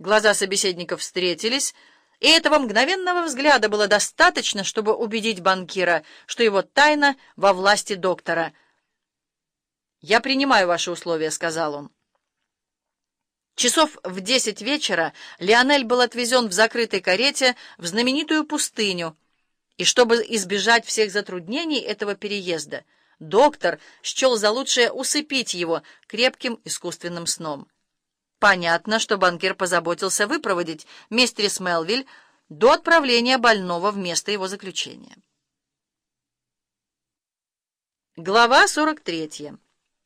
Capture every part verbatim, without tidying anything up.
Глаза собеседников встретились, и этого мгновенного взгляда было достаточно, чтобы убедить банкира, что его тайна во власти доктора. «Я принимаю ваши условия», — сказал он. Часов в десять вечера Лионель был отвезен в закрытой карете в знаменитую пустыню, и чтобы избежать всех затруднений этого переезда, доктор счел за лучшее усыпить его крепким искусственным сном. Понятно, что банкир позаботился выпроводить мистерис Мелвиль до отправления больного в место его заключения. Глава сорок третья.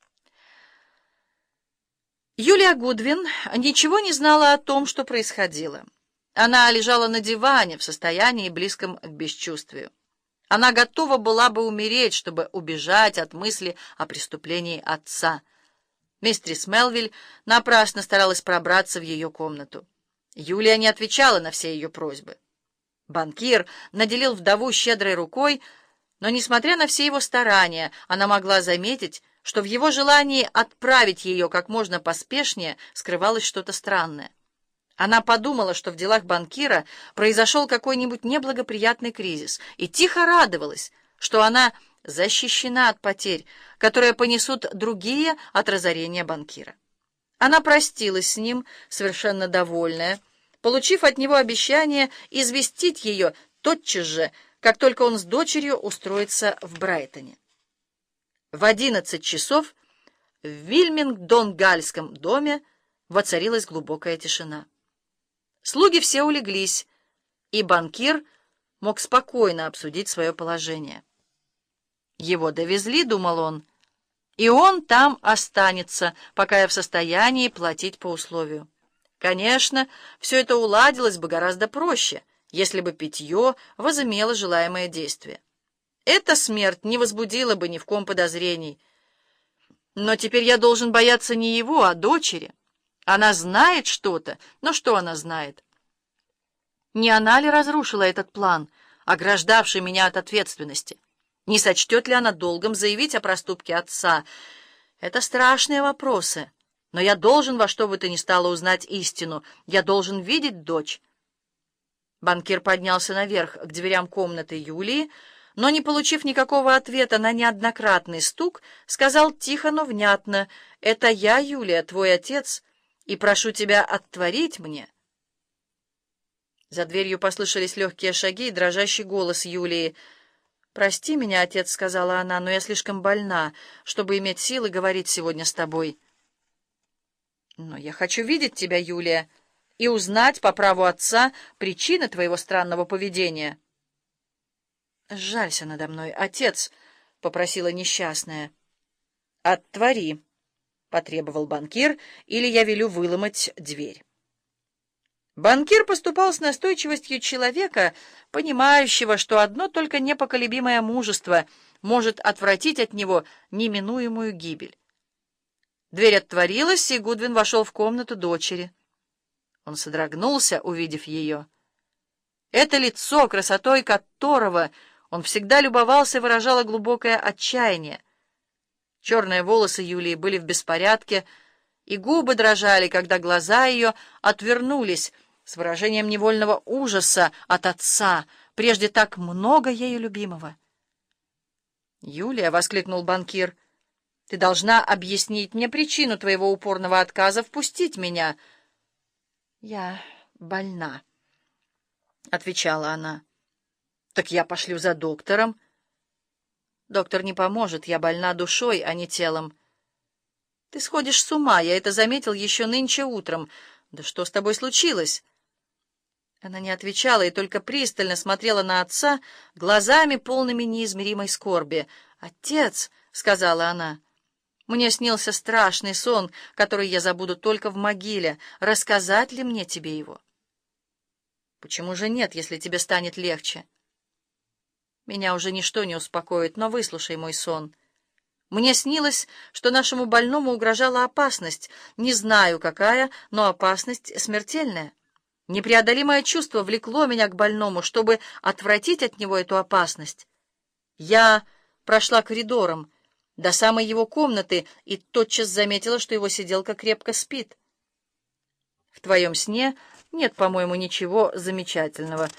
Юлия Гудвин ничего не знала о том, что происходило. Она лежала на диване в состоянии, близком к бесчувствию. Она готова была бы умереть, чтобы убежать от мысли о преступлении отца. Мистерис Мелвиль напрасно старалась пробраться в ее комнату. Юлия не отвечала на все ее просьбы. Банкир наделил вдову щедрой рукой, но, несмотря на все его старания, она могла заметить, что в его желании отправить ее как можно поспешнее скрывалось что-то странное. Она подумала, что в делах банкира произошел какой-нибудь неблагоприятный кризис, и тихо радовалась, что она защищена от потерь, которые понесут другие от разорения банкира. Она простилась с ним, совершенно довольная, получив от него обещание известить ее тотчас же, как только он с дочерью устроится в Брайтоне. В одиннадцать часов в Вильмингдон-Гальском доме воцарилась глубокая тишина. Слуги все улеглись, и банкир мог спокойно обсудить свое положение. Его довезли, думал он, и он там останется, пока я в состоянии платить по условию. Конечно, все это уладилось бы гораздо проще, если бы питье возымело желаемое действие. Эта смерть не возбудила бы ни в ком подозрений. Но теперь я должен бояться не его, а дочери. Она знает что-то, но что она знает? Не она ли разрушила этот план, ограждавший меня от ответственности? Не сочтет ли она долгом заявить о проступке отца? Это страшные вопросы. Но я должен во что бы то ни стало узнать истину. Я должен видеть дочь. Банкир поднялся наверх к дверям комнаты Юлии, но, не получив никакого ответа на неоднократный стук, сказал тихо, но внятно: «Это я, Юлия, твой отец, и прошу тебя отворить мне». За дверью послышались легкие шаги и дрожащий голос Юлии. «Прости меня, отец», — сказала она, — «но я слишком больна, чтобы иметь силы говорить сегодня с тобой». «Но я хочу видеть тебя, Юлия, и узнать по праву отца причины твоего странного поведения». «Сжалься надо мной, отец», — попросила несчастная. «Отвори», — потребовал банкир, — «или я велю выломать дверь». Банкир поступал с настойчивостью человека, понимающего, что одно только непоколебимое мужество может отвратить от него неминуемую гибель. Дверь отворилась, и Гудвин вошел в комнату дочери. Он содрогнулся, увидев ее. Это лицо, красотой которого он всегда любовался, выражало глубокое отчаяние. Черные волосы Юлии были в беспорядке, и губы дрожали, когда глаза ее отвернулись с выражением невольного ужаса от отца, прежде так много ею любимого. «Юлия», — воскликнул банкир, — «ты должна объяснить мне причину твоего упорного отказа впустить меня». «Я больна», — отвечала она. «Так я пошлю за доктором». «Доктор не поможет, я больна душой, а не телом». «Ты сходишь с ума, я это заметил еще нынче утром. Да что с тобой случилось?» Она не отвечала и только пристально смотрела на отца глазами, полными неизмеримой скорби. «Отец», — сказала она, — «мне снился страшный сон, который я забуду только в могиле. Рассказать ли мне тебе его?» «Почему же нет, если тебе станет легче?» «Меня уже ничто не успокоит, но выслушай мой сон. Мне снилось, что нашему больному угрожала опасность. Не знаю, какая, но опасность смертельная. Непреодолимое чувство влекло меня к больному, чтобы отвратить от него эту опасность. Я прошла коридором до самой его комнаты и тотчас заметила, что его сиделка крепко спит. В твоем сне нет, по-моему, ничего замечательного.